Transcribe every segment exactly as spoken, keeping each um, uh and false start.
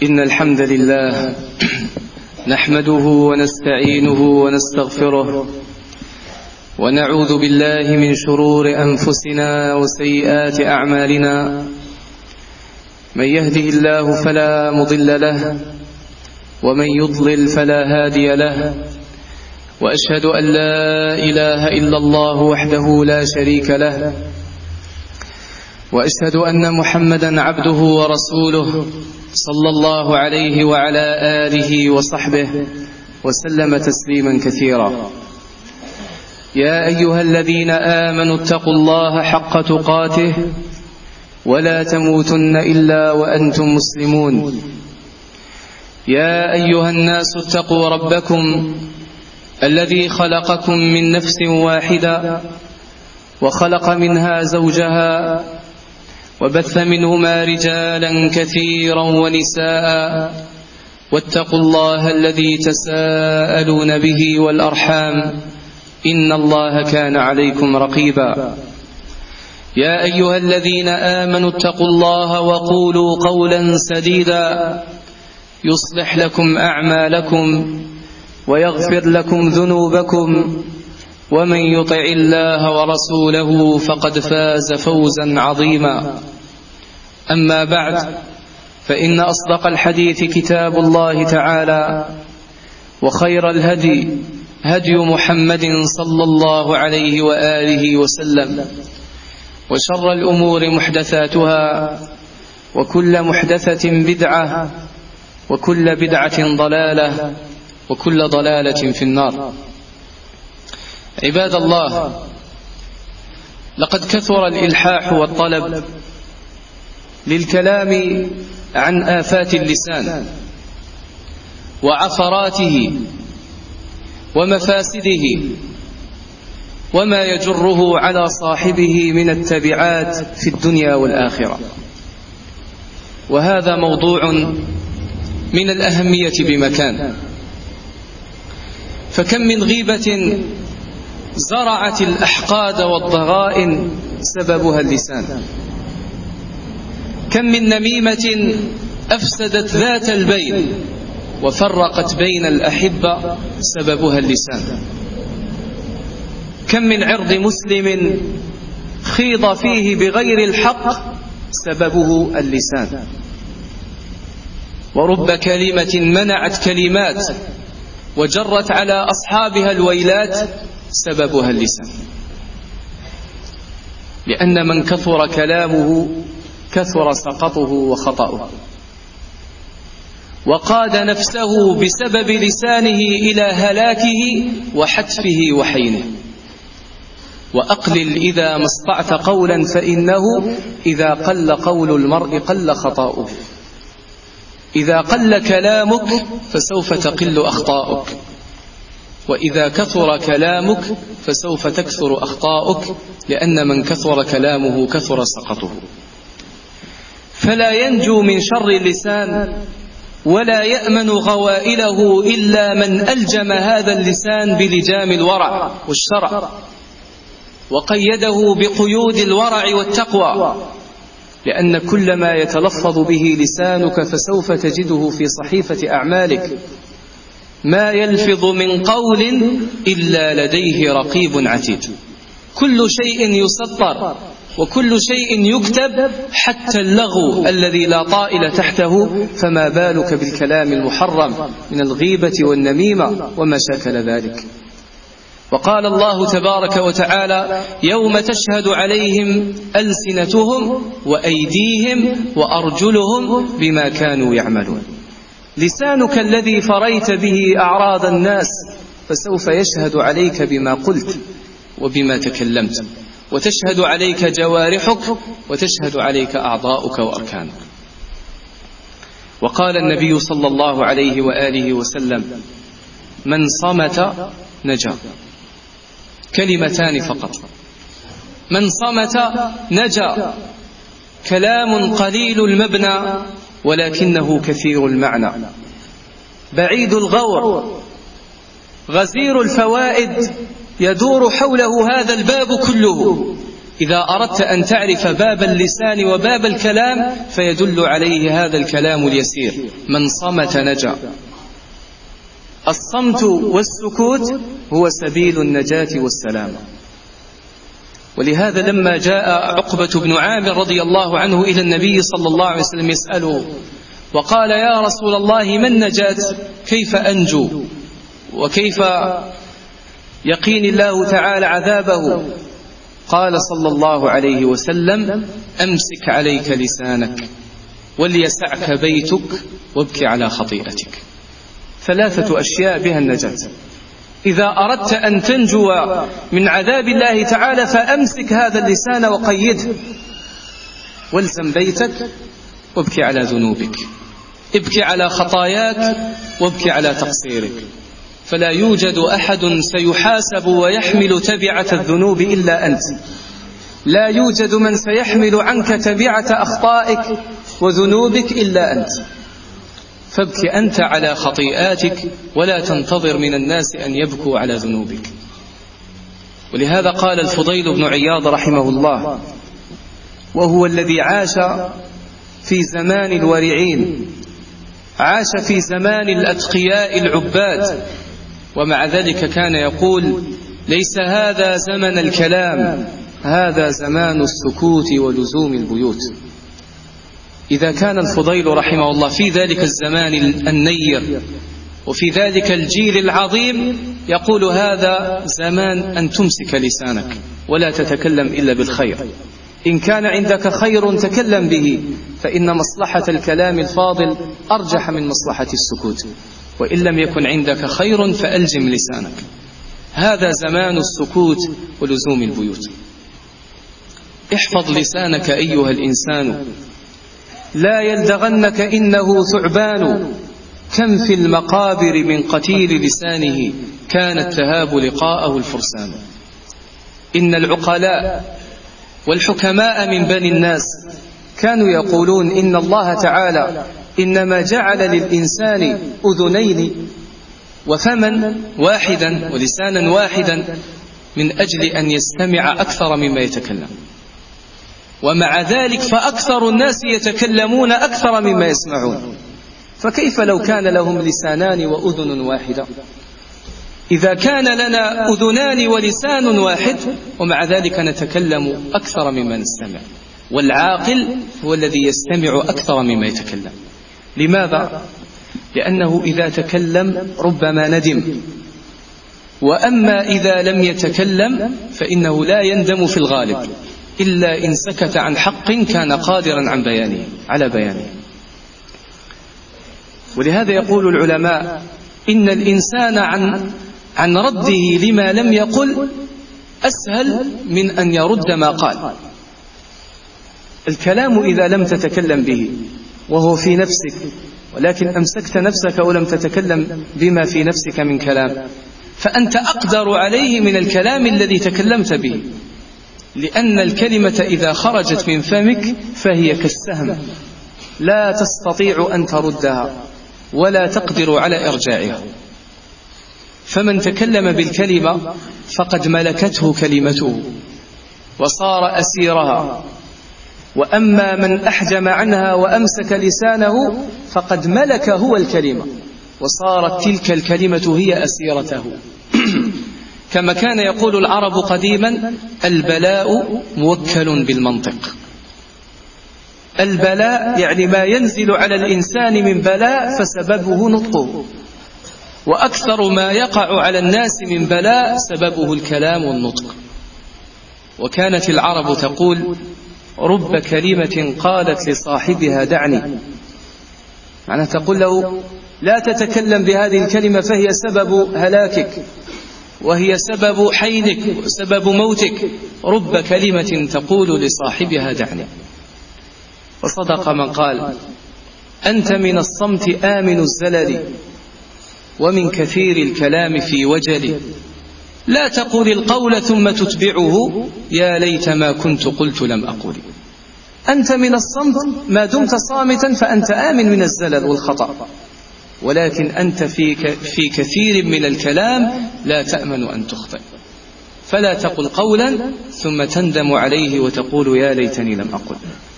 إن الحمد لله نحمده ونستعينه ونستغفره ونعوذ بالله من شرور أنفسنا وسيئات أعمالنا. من يهده الله فلا مضل له ومن يضلل فلا هادي له، وأشهد أن لا إله إلا الله وحده لا شريك له، وأشهد أن محمدا عبده ورسوله صلى الله عليه وعلى آله وصحبه وسلم تسليما كثيرا. يا أيها الذين آمنوا اتقوا الله حق تقاته ولا تموتن إلا وأنتم مسلمون. يا أيها الناس اتقوا ربكم الذي خلقكم من نفس واحدة وخلق منها زوجها وبث منهما رجالا كثيرا ونساء، واتقوا الله الذي تساءلون به والأرحام إن الله كان عليكم رقيبا. يا أيها الذين آمنوا اتقوا الله وقولوا قولا سديدا يصلح لكم أعمالكم ويغفر لكم ذنوبكم، ومن يطع الله ورسوله فقد فاز فوزا عظيما. أما بعد، فإن أصدق الحديث كتاب الله تعالى، وخير الهدي هدي محمد صلى الله عليه وآله وسلم، وشر الأمور محدثاتها، وكل محدثة بدعة، وكل بدعة ضلالة، وكل ضلالة في النار. عباد الله، لقد كثر الإلحاح والطلب للكلام عن آفات اللسان وعثراته ومفاسده وما يجره على صاحبه من التبعات في الدنيا والآخرة، وهذا موضوع من الأهمية بمكان. فكم من غيبة زرعت الأحقاد والضغائن سببها اللسان، كم من نميمة أفسدت ذات البين وفرقت بين الأحبة سببها اللسان، كم من عرض مسلم خيض فيه بغير الحق سببه اللسان، ورب كلمة منعت كلمات وجرت على أصحابها الويلات سببها اللسان. لأن من كثر كلامه كثر سقطه وخطأه، وقاد نفسه بسبب لسانه إلى هلاكه وحتفه وحينه. وأقلل إذا ما استطعت قولا، فإنه إذا قل قول المرء قل خطاؤه. إذا قل كلامك فسوف تقل أخطاؤك، وإذا كثر كلامك فسوف تكثر أخطاؤك، لأن من كثر كلامه كثر سقطه. فلا ينجو من شر اللسان ولا يأمن غوائله إلا من ألجم هذا اللسان بلجام الورع والشرع، وقيده بقيود الورع والتقوى. لأن كل ما يتلفظ به لسانك فسوف تجده في صحيفة أعمالك. ما يلفظ من قول إلا لديه رقيب عتيد. كل شيء يسطر وكل شيء يكتب، حتى اللغو الذي لا طائل تحته، فما بالك بالكلام المحرم من الغيبة والنميمة وما شاكل ذلك. وقال الله تبارك وتعالى: يوم تشهد عليهم ألسنتهم وأيديهم وأرجلهم بما كانوا يعملون. لسانك الذي فريت به أعراض الناس فسوف يشهد عليك بما قلت وبما تكلمت، وتشهد عليك جوارحك، وتشهد عليك أعضاؤك وأركانك. وقال النبي صلى الله عليه وآله وسلم: من صمت نجا. كلمتان فقط. من صمت نجا. كلام قليل المبنى ولكنه كثير المعنى، بعيد الغور، غزير الفوائد، يدور حوله هذا الباب كله. إذا أردت أن تعرف باب اللسان وباب الكلام فيدل عليه هذا الكلام اليسير: من صمت نجا. الصمت والسكوت هو سبيل النجاة والسلامة. ولهذا لما جاء عقبة بن عامر رضي الله عنه إلى النبي صلى الله عليه وسلم يسأله وقال: يا رسول الله ما النجاة؟ كيف أنجو؟ وكيف يقيني الله تعالى عذابه؟ قال صلى الله عليه وسلم: أمسك عليك لسانك وليسعك بيتك وابك على خطيئتك. ثلاثة أشياء بها النجاة. إذا أردت أن تنجو من عذاب الله تعالى فأمسك هذا اللسان وقيده، والزم بيتك وابكي على ذنوبك، ابكي على خطاياك وابكي على تقصيرك، فلا يوجد أحد سيحاسب ويحمل تبعة الذنوب إلا أنت. لا يوجد من سيحمل عنك تبعة أخطائك وذنوبك إلا أنت. فابكي أنت على خطيئاتك ولا تنتظر من الناس أن يبكوا على ذنوبك. ولهذا قال الفضيل بن عياض رحمه الله، وهو الذي عاش في زمان الورعين، عاش في زمان الأتقياء العباد، ومع ذلك كان يقول: ليس هذا زمن الكلام، هذا زمان السكوت ولزوم البيوت. إذا كان الفضيل رحمه الله في ذلك الزمان النير وفي ذلك الجيل العظيم يقول: هذا زمان أن تمسك لسانك ولا تتكلم إلا بالخير. إن كان عندك خير تكلم به، فإن مصلحة الكلام الفاضل أرجح من مصلحة السكوت، وإن لم يكن عندك خير فألزم لسانك. هذا زمان السكوت ولزوم البيوت. احفظ لسانك أيها الإنسان، لا يلدغنك إنه ثعبان، كم في المقابر من قتيل لسانه كانت تهاب لقاءه الفرسان. إن العقلاء والحكماء من بني الناس كانوا يقولون إن الله تعالى إنما جعل للإنسان أذنين وفما واحدا ولسانا واحدا من أجل أن يستمع أكثر مما يتكلم، ومع ذلك فأكثر الناس يتكلمون أكثر مما يسمعون. فكيف لو كان لهم لسانان وأذن واحدة؟ إذا كان لنا أذنان ولسان واحد ومع ذلك نتكلم أكثر مما نستمع. والعاقل هو الذي يستمع أكثر مما يتكلم. لماذا؟ لأنه إذا تكلم ربما ندم، وأما إذا لم يتكلم فإنه لا يندم في الغالب إلا إن سكت عن حق كان قادرا عن بيانه على بيانه. ولهذا يقول العلماء إن الإنسان عن عن رده لما لم يقل أسهل من أن يرد ما قال. الكلام إذا لم تتكلم به وهو في نفسك، ولكن أمسكت نفسك ولم تتكلم بما في نفسك من كلام، فأنت أقدر عليه من الكلام الذي تكلمت به، لأن الكلمة إذا خرجت من فمك فهي كالسهم لا تستطيع أن تردها ولا تقدر على إرجاعها. فمن تكلم بالكلمة فقد ملكته كلمته وصار أسيرها، وأما من أحجم عنها وأمسك لسانه فقد ملك هو الكلمة وصارت تلك الكلمة هي أسيرته. كما كان يقول العرب قديما: البلاء موكل بالمنطق. البلاء يعني ما ينزل على الإنسان من بلاء فسببه نطقه، وأكثر ما يقع على الناس من بلاء سببه الكلام والنطق. وكانت العرب تقول: رب كلمة قالت لصاحبها دعني، معنى تقول له لا تتكلم بهذه الكلمة فهي سبب هلاكك وهي سبب حينك وسبب موتك. رب كلمة تقول لصاحبها دعني. وصدق من قال: أنت من الصمت آمن الزلل ومن كثير الكلام في وجل، لا تقل القول ثم تتبعه يا ليت ما كنت قلت لم أقل. أنت من الصمت ما دمت صامتا فأنت آمن من الزلل والخطأ، ولكن أنت في في كثير من الكلام لا تأمن أن تخطئ. فلا تقل قولا ثم تندم عليه وتقول يا ليتني لم أقل.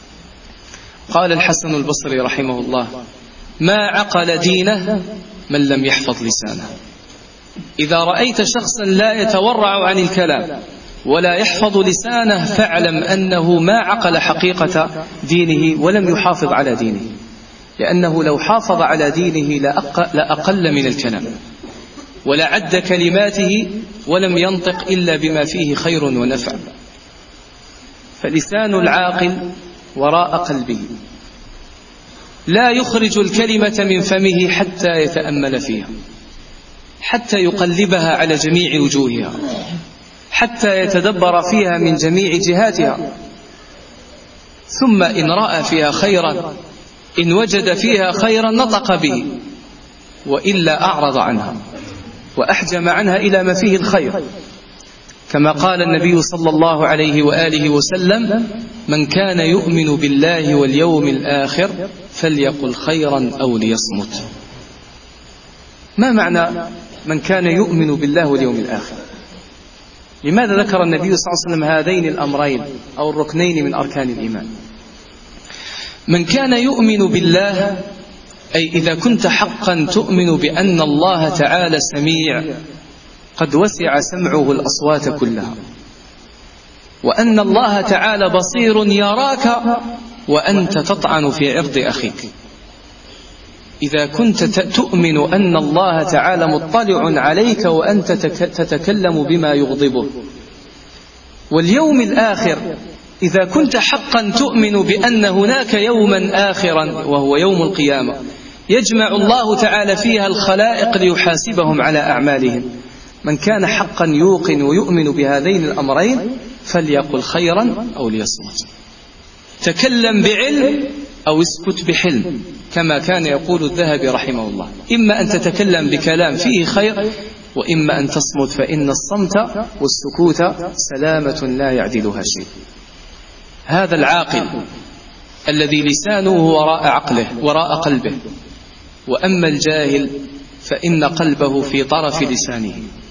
قال الحسن البصري رحمه الله: ما عقل دينه من لم يحفظ لسانه. إذا رأيت شخصا لا يتورع عن الكلام ولا يحفظ لسانه فاعلم أنه ما عقل حقيقة دينه ولم يحافظ على دينه، لأنه لو حافظ على دينه لأقل من الكلام ولعد كلماته ولم ينطق إلا بما فيه خير ونفع. فلسان العاقل وراء قلبه لا يخرج الكلمة من فمه حتى يتأمل فيها، حتى يقلبها على جميع وجوهها، حتى يتدبر فيها من جميع جهاتها، ثم إن رأى فيها خيرا، إن وجد فيها خيرا نطق به، وإلا أعرض عنها وأحجم عنها إلى ما فيه الخير، كما قال النبي صلى الله عليه وآله وسلم: من كان يؤمن بالله واليوم الآخر فليقل خيرا أو ليصمت. ما معنى من كان يؤمن بالله واليوم الآخر؟ لماذا ذكر النبي صلى الله عليه وسلم هذين الأمرين أو الركنين من أركان الإيمان؟ من كان يؤمن بالله أي إذا كنت حقا تؤمن بأن الله تعالى سميع قد وسع سمعه الأصوات كلها، وأن الله تعالى بصير يراك وأنت تطعن في عرض أخيك. إذا كنت تؤمن أن الله تعالى مطلع عليك وأنت تتكلم بما يغضبه. واليوم الآخر إذا كنت حقا تؤمن بأن هناك يوما آخرا وهو يوم القيامة يجمع الله تعالى فيها الخلائق ليحاسبهم على أعمالهم. من كان حقا يوقن ويؤمن بهذين الأمرين فليقل خيرا أو ليصمت. تكلم بعلم أو اسكت بحلم، كما كان يقول الذهبي رحمه الله: إما أن تتكلم بكلام فيه خير، وإما أن تصمت، فإن الصمت والسكوت سلامة لا يعدلها شيء. هذا العاقل الذي لسانه وراء عقله وراء قلبه، وأما الجاهل فإن قلبه في طرف لسانه.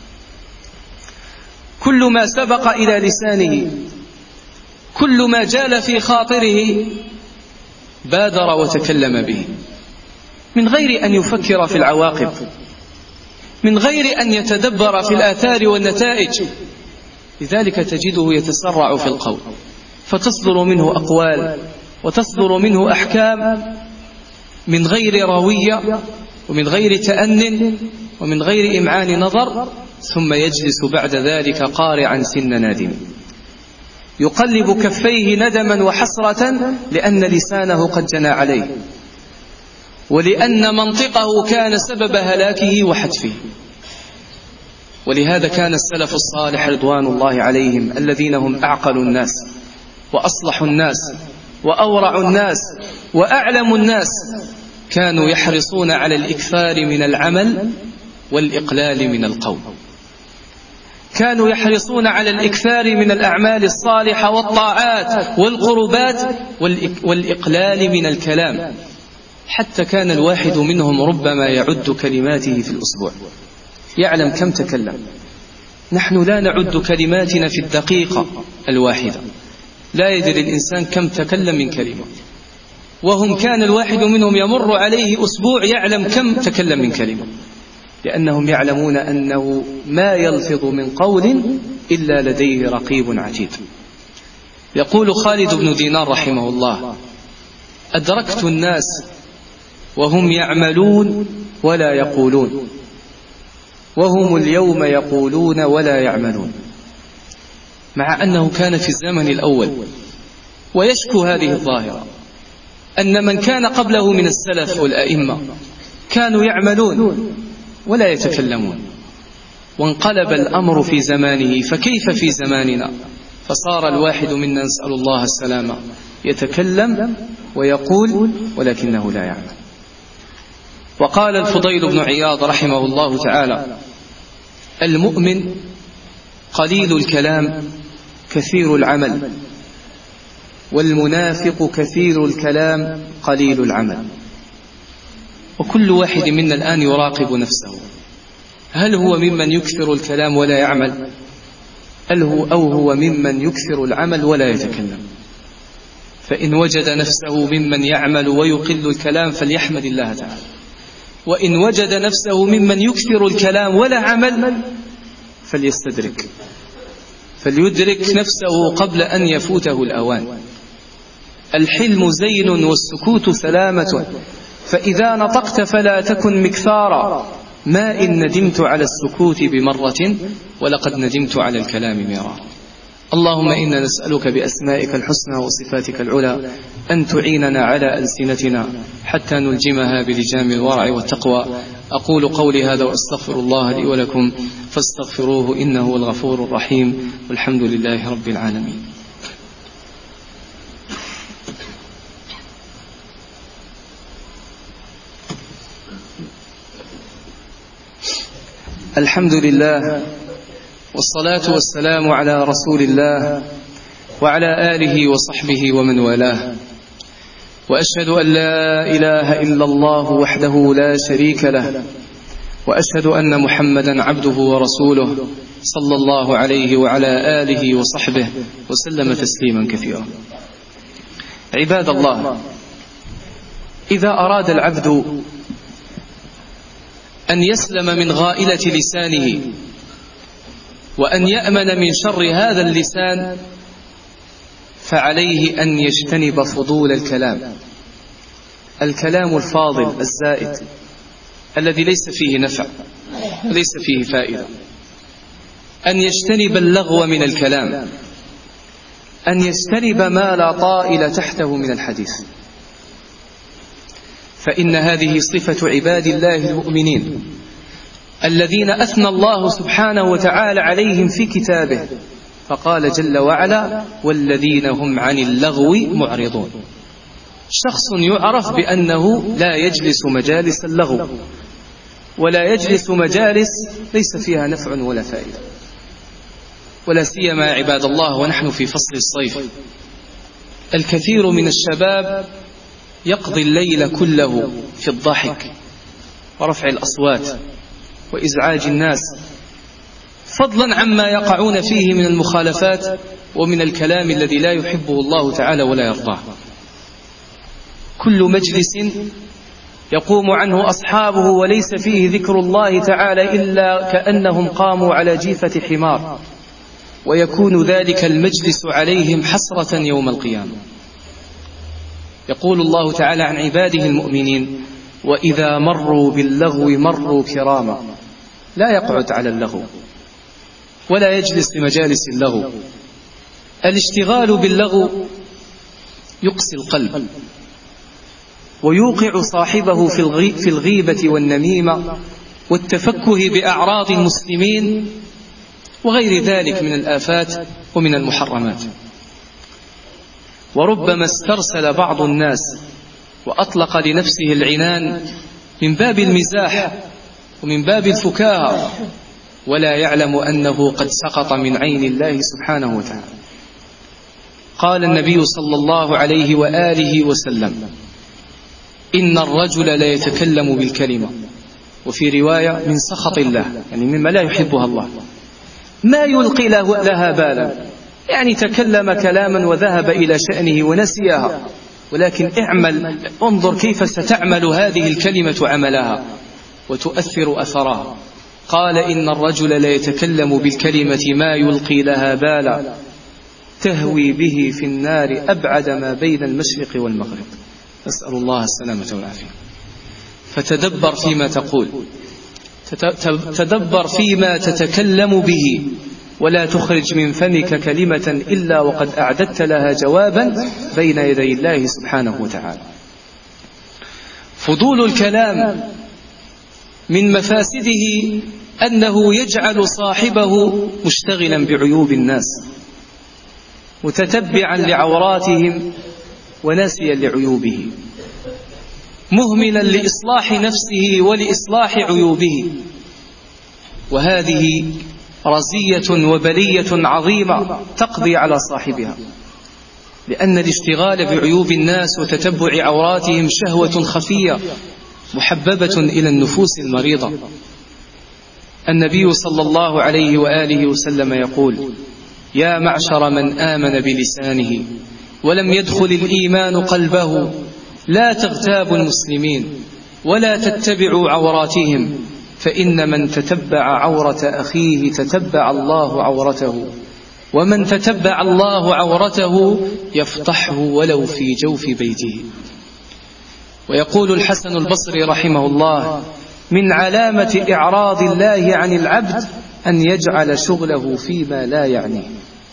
كل ما سبق إلى لسانه، كل ما جال في خاطره بادر وتكلم به، من غير أن يفكر في العواقب، من غير أن يتدبر في الآثار والنتائج. لذلك تجده يتسرع في القول، فتصدر منه أقوال وتصدر منه أحكام من غير روية ومن غير تأنٍ ومن غير إمعان نظر، ثم يجلس بعد ذلك قارعا سن نادم يقلب كفيه ندما وحسرة لأن لسانه قد جنى عليه، ولأن منطقه كان سبب هلاكه وحتفه. ولهذا كان السلف الصالح رضوان الله عليهم الذين هم أعقل الناس وأصلح الناس وأورع الناس وأعلم الناس كانوا يحرصون على الإكثار من العمل والإقلال من القول. كانوا يحرصون على الإكثار من الأعمال الصالحة والطاعات والقربات والإقلال من الكلام، حتى كان الواحد منهم ربما يعد كلماته في الأسبوع، يعلم كم تكلم. نحن لا نعد كلماتنا في الدقيقة الواحدة، لا يدري الإنسان كم تكلم من كلمة، وهم كان الواحد منهم يمر عليه أسبوع يعلم كم تكلم من كلمة، لأنهم يعلمون أنه ما يلفظ من قول إلا لديه رقيب عتيد. يقول خالد بن دينار رحمه الله: أدركت الناس وهم يعملون ولا يقولون، وهم اليوم يقولون ولا يعملون. مع أنه كان في الزمن الأول ويشكو هذه الظاهرة، أن من كان قبله من السلف والأئمة كانوا يعملون ولا يتكلمون، وانقلب الأمر في زمانه، فكيف في زماننا؟ فصار الواحد منا، نسأل الله السلامة، يتكلم ويقول ولكنه لا يعمل. وقال الفضيل بن عياض رحمه الله تعالى: المؤمن قليل الكلام كثير العمل، والمنافق كثير الكلام قليل العمل. وكل واحد منا الآن يراقب نفسه، هل هو ممن يكثر الكلام ولا يعمل، أو هو ممن يكثر العمل ولا يتكلم. فإن وجد نفسه ممن يعمل ويقل الكلام فليحمد الله تعالى، وإن وجد نفسه ممن يكثر الكلام ولا عمل فليستدرك، فليدرك نفسه قبل أن يفوته الأوان. الحلم زين والسكوت سلامة، فإذا نطقت فلا تكن مكثارا، ما إن ندمت على السكوت بمرة ولقد ندمت على الكلام مرارا. اللهم إنا نسألك بأسمائك الحسنى وصفاتك العلى أن تعيننا على ألسنتنا حتى نلجمها بلجام الورع والتقوى. أقول قولي هذا وأستغفر الله لي ولكم فاستغفروه إنه هو الغفور الرحيم، والحمد لله رب العالمين. الحمد لله والصلاة والسلام على رسول الله وعلى آله وصحبه ومن والاه، وأشهد أن لا إله إلا الله وحده لا شريك له، وأشهد أن محمدا عبده ورسوله صلى الله عليه وعلى آله وصحبه وسلم تسليما كثيرا. عباد الله، إذا أراد العبد أن يسلم من غائلة لسانه وأن يأمن من شر هذا اللسان فعليه أن يجتنب فضول الكلام، الكلام الفاضل الزائد الذي ليس فيه نفع وليس فيه فائدة، أن يجتنب اللغو من الكلام، أن يجتنب ما لا طائل تحته من الحديث، فإن هذه صفة عباد الله المؤمنين الذين أثنى الله سبحانه وتعالى عليهم في كتابه، فقال جل وعلا: والذين هم عن اللغو معرضون. شخص يعرف بأنه لا يجلس مجالس اللغو، ولا يجلس مجالس ليس فيها نفع ولا فائدة، ولا سيما عباد الله ونحن في فصل الصيف. الكثير من الشباب يقضي الليل كله في الضحك ورفع الأصوات وإزعاج الناس، فضلا عما يقعون فيه من المخالفات ومن الكلام الذي لا يحبه الله تعالى ولا يرضاه. كل مجلس يقوم عنه أصحابه وليس فيه ذكر الله تعالى إلا كأنهم قاموا على جيفة حمار، ويكون ذلك المجلس عليهم حسرة يوم القيامة. يقول الله تعالى عن عباده المؤمنين: وإذا مروا باللغو مروا كراما. لا يقعد على اللغو ولا يجلس في مجالس اللغو. الاشتغال باللغو يقسي القلب ويوقع صاحبه في الغيبة والنميمة والتفكه بأعراض المسلمين وغير ذلك من الآفات ومن المحرمات. وربما استرسل بعض الناس وأطلق لنفسه العنان من باب المزاح ومن باب الفكاهة، ولا يعلم أنه قد سقط من عين الله سبحانه وتعالى. قال النبي صلى الله عليه وآله وسلم: إن الرجل لا يتكلم بالكلمة، وفي رواية من سخط الله، يعني مما لا يحبها الله، ما يلقي لها بالا، يعني تكلم كلاما وذهب إلى شأنه ونسيها، ولكن اعمل، انظر كيف ستعمل هذه الكلمة عملها وتؤثر أثرها. قال: إن الرجل لا يتكلم بالكلمة ما يلقي لها بالا تهوي به في النار أبعد ما بين المشرق والمغرب. نسأل الله السلامة والعافية. فتدبر فيما تقول، تدبر فيما تتكلم به، ولا تخرج من فمك كلمة إلا وقد أعددت لها جوابا بين يدي الله سبحانه وتعالى. فضول الكلام من مفاسده أنه يجعل صاحبه مشتغلا بعيوب الناس، متتبعا لعوراتهم وناسيا لعيوبه، مهملا لإصلاح نفسه ولإصلاح عيوبه. وهذه رزية وبلية عظيمة تقضي على صاحبها، لأن الاشتغال بعيوب الناس وتتبع عوراتهم شهوة خفية محببة إلى النفوس المريضة. النبي صلى الله عليه وآله وسلم يقول: يا معشر من آمن بلسانه ولم يدخل الإيمان قلبه لا تغتابوا المسلمين ولا تتبعوا عوراتهم، فإن من تتبع عورة أخيه تتبع الله عورته، ومن تتبع الله عورته يفضحه ولو في جوف بيته. ويقول الحسن البصري رحمه الله: من علامة إعراض الله عن العبد أن يجعل شغله فيما لا يعنيه.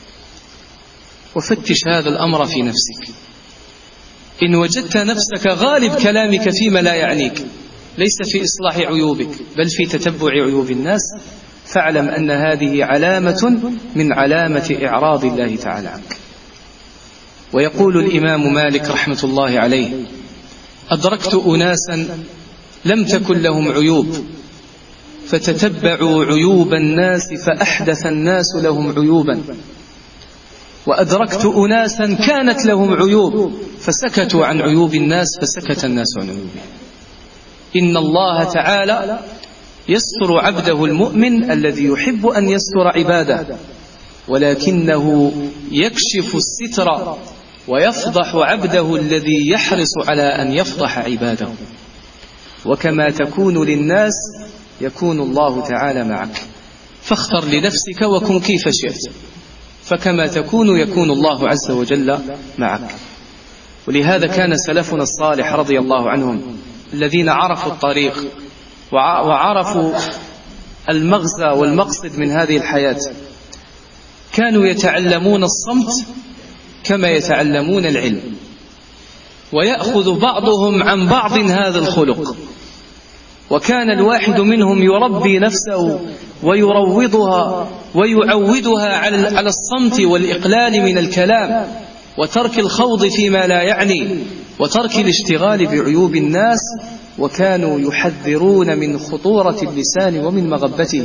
وفتش هذا الأمر في نفسك. إن وجدت نفسك غالب كلامك فيما لا يعنيك، ليس في إصلاح عيوبك بل في تتبع عيوب الناس، فاعلم أن هذه علامة من علامة إعراض الله تعالى عنك. ويقول الإمام مالك رحمة الله عليه: أدركت أناسا لم تكن لهم عيوب فتتبعوا عيوب الناس فأحدث الناس لهم عيوبا، وأدركت أناسا كانت لهم عيوب فسكتوا عن عيوب الناس فسكت الناس عن عيوبهم. إن الله تعالى يستر عبده المؤمن الذي يحب أن يستر عباده، ولكنه يكشف الستر ويفضح عبده الذي يحرص على أن يفضح عباده. وكما تكون للناس يكون الله تعالى معك، فاختر لنفسك وكن كيف شئت، فكما تكون يكون الله عز وجل معك. ولهذا كان سلفنا الصالح رضي الله عنهم الذين عرفوا الطريق وعرفوا المغزى والمقصد من هذه الحياة كانوا يتعلمون الصمت كما يتعلمون العلم، ويأخذ بعضهم عن بعض هذا الخلق. وكان الواحد منهم يربي نفسه ويروضها ويعودها على الصمت والإقلال من الكلام وترك الخوض فيما لا يعني وترك الاشتغال بعيوب الناس، وكانوا يحذرون من خطورة اللسان ومن مغبته.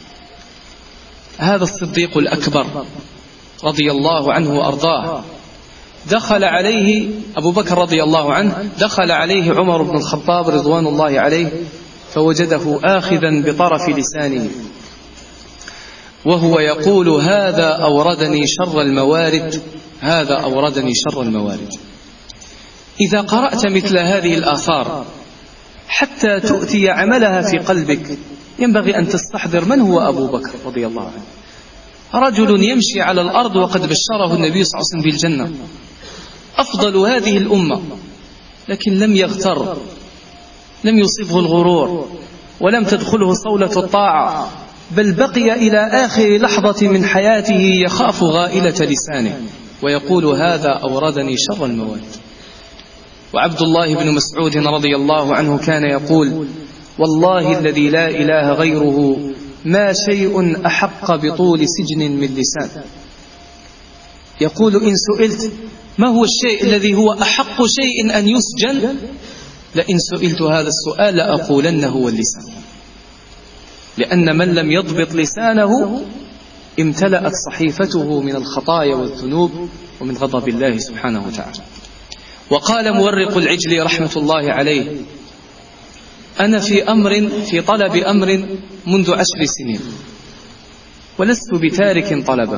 هذا الصديق الأكبر رضي الله عنه وأرضاه دخل عليه أبو بكر رضي الله عنه، دخل عليه عمر بن الخطاب رضوان الله عليه فوجده آخذا بطرف لسانه وهو يقول: هذا أوردني شر الموارد، هذا أوردني شر الموارد. إذا قرأت مثل هذه الآثار حتى تؤتي عملها في قلبك ينبغي أن تستحضر من هو أبو بكر رضي الله عنه. رجل يمشي على الأرض وقد بشره النبي صلى الله عليه وسلم بالجنة، أفضل هذه الأمة، لكن لم يغتر، لم يصبه الغرور، ولم تدخله صولة الطاعة، بل بقي إلى آخر لحظة من حياته يخاف غائلة لسانه ويقول: هذا أوردني شر الموارد. وعبد الله بن مسعود رضي الله عنه كان يقول: والله الذي لا إله غيره ما شيء أحق بطول سجن من لسان. يقول: إن سئلت ما هو الشيء الذي هو أحق شيء أن يسجن، لئن سئلت هذا السؤال لأقولن هو اللسان، لأن من لم يضبط لسانه امتلأت صحيفته من الخطايا والذنوب ومن غضب الله سبحانه وتعالى. وقال مورق العجل رحمة الله عليه: أنا في أمر في طلب أمر منذ عشر سنين ولست بتارك طلبه،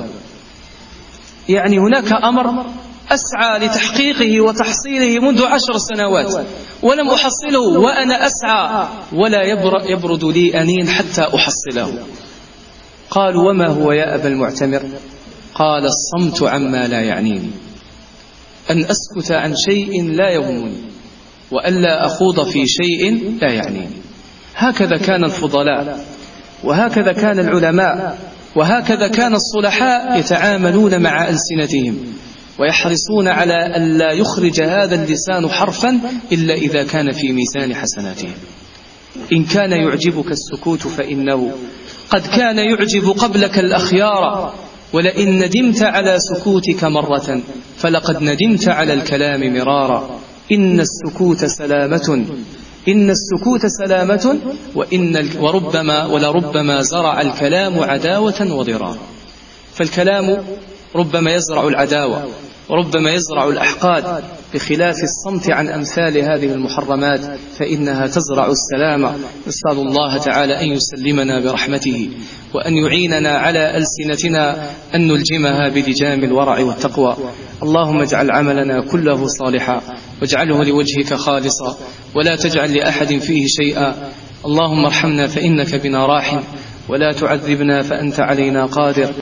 يعني هناك أمر أسعى لتحقيقه وتحصيله منذ عشر سنوات ولم أحصله، وأنا أسعى ولا يبرد لي أنين حتى أحصله. قالوا: وما هو يا أبا المعتمر؟ قال: الصمت عما لا يعنيني، أن أسكت عن شيء لا يهمني وألا أخوض في شيء لا يعنيني. هكذا كان الفضلاء، وهكذا كان العلماء، وهكذا كان الصلحاء يتعاملون مع ألسنتهم، ويحرصون على أن لا يخرج هذا اللسان حرفا إلا إذا كان في ميزان حسناتهم. إن كان يعجبك السكوت فإنه قد كان يعجب قبلك الأخيار، ولئن ندمت على سكوتك مرة فلقد ندمت على الكلام مرارا. إن السكوت سلامة، إن السكوت سلامة، وإن وربما ولربما زرع الكلام عداوة وضرارا. فالكلام ربما يزرع العداوة، وربما يزرع الأحقاد، بخلاف الصمت عن أمثال هذه المحرمات فإنها تزرع السلام. نسأل الله تعالى أن يسلمنا برحمته، وأن يعيننا على ألسنتنا أن نلجمها بلجام الورع والتقوى. اللهم اجعل عملنا كله صالحا، واجعله لوجهك خالصا، ولا تجعل لأحد فيه شيئا. اللهم ارحمنا فإنك بنا راحم، ولا تعذبنا فأنت علينا قادر.